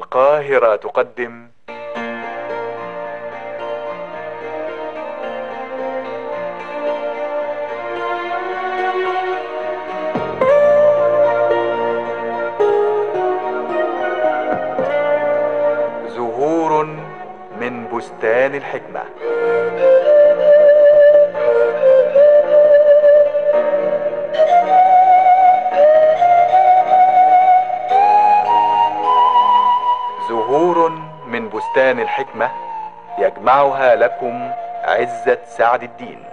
القاهرة تقدم زهور من بستان الحكمة. زهور من بستان الحكمة يجمعها لكم عزة سعد الدين.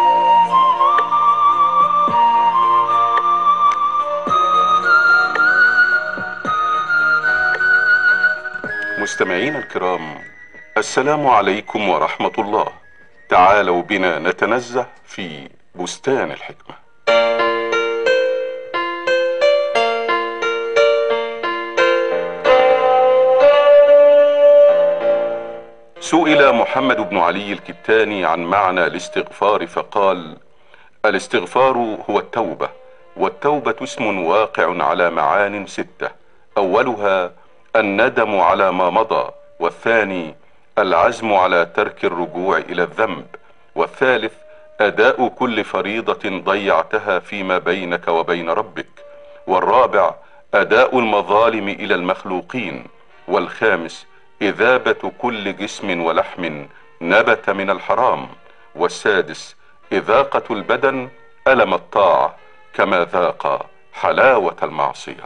مستمعين الكرام، السلام عليكم ورحمة الله. تعالوا بنا نتنزه في بستان الحكمة. سئل محمد بن علي الكتاني عن معنى الاستغفار فقال: الاستغفار هو التوبة، والتوبة اسم واقع على معان 6. أولها الندم على ما مضى، والثاني العزم على ترك الرجوع إلى الذنب، والثالث أداء كل فريضة ضيعتها فيما بينك وبين ربك، والرابع أداء المظالم إلى المخلوقين، والخامس إذابة كل جسم ولحم نبت من الحرام، والسادس إذاقة البدن ألم الطاعة كما ذاق حلاوة المعصية.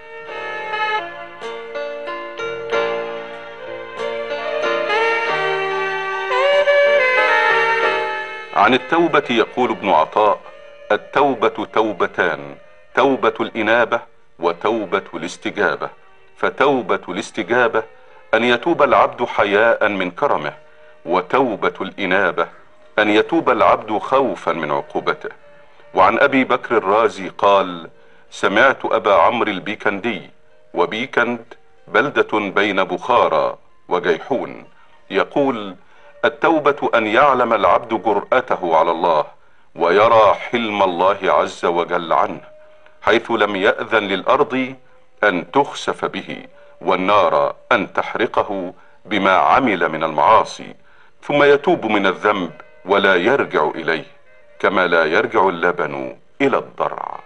عن التوبة يقول ابن عطاء: التوبة توبتان، توبة الإنابة وتوبة الاستجابة. فتوبة الاستجابة أن يتوب العبد حياء من كرمه، وتوبة الإنابة أن يتوب العبد خوفا من عقوبته. وعن أبي بكر الرازي قال: سمعت أبا عمرو البيكندي، وبيكند بلدة بين بخارى وجيحون، يقول: التوبة أن يعلم العبد جرأته على الله، ويرى حلم الله عز وجل عنه، حيث لم يأذن للأرض أن تخسف به، والنار أن تحرقه بما عمل من المعاصي، ثم يتوب من الذنب ولا يرجع إليه، كما لا يرجع اللبن إلى الضرع.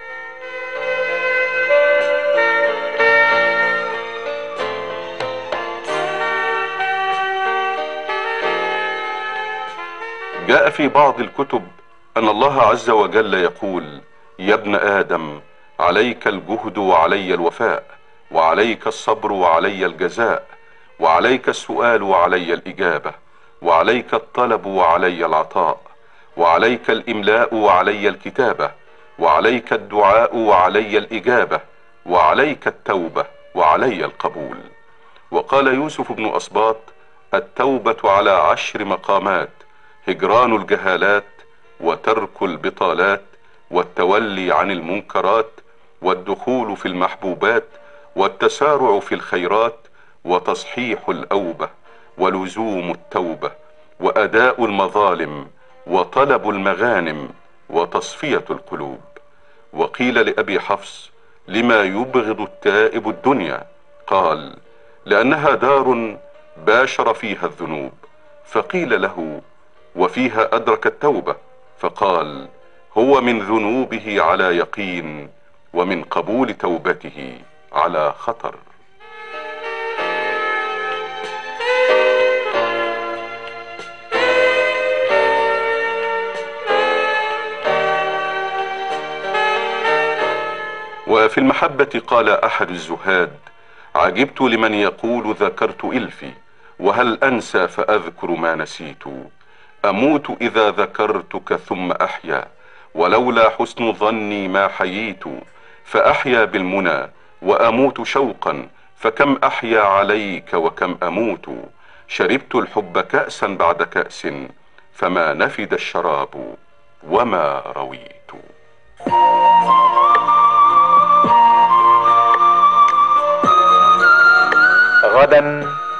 جاء في بعض الكتب أن الله عز وجل يقول: يا ابن آدم، عليك الجهد وعلي الوفاء، وعليك الصبر وعلي الجزاء، وعليك السؤال وعلي الإجابة، وعليك الطلب وعلي العطاء، وعليك الإملاء وعلي الكتابة، وعليك الدعاء وعلي الإجابة، وعليك التوبة وعلي القبول. وقال يوسف بن أسباط: التوبة على 10 مقامات: هجران الجهالات، وترك البطالات، والتولي عن المنكرات، والدخول في المحبوبات، والتسارع في الخيرات، وتصحيح الأوبة، ولزوم التوبة، وأداء المظالم، وطلب المغانم، وتصفية القلوب. وقيل لأبي حفص: لما يبغض التائب الدنيا؟ قال: لأنها دار باشر فيها الذنوب. فقيل له: وفيها أدرك التوبة؟ فقال: هو من ذنوبه على يقين، ومن قبول توبته على خطر. وفي المحبة قال أحد الزهاد: عجبت لمن يقول ذكرت إلفي، وهل أنسى فأذكر ما نسيت؟ أموت إذا ذكرتك ثم أحيا، ولولا حسن ظني ما حييت. فأحيا بالمنى وأموت شوقا، فكم أحيا عليك وكم أموت. شربت الحب كأسا بعد كأس، فما نفد الشراب وما رويت. غدا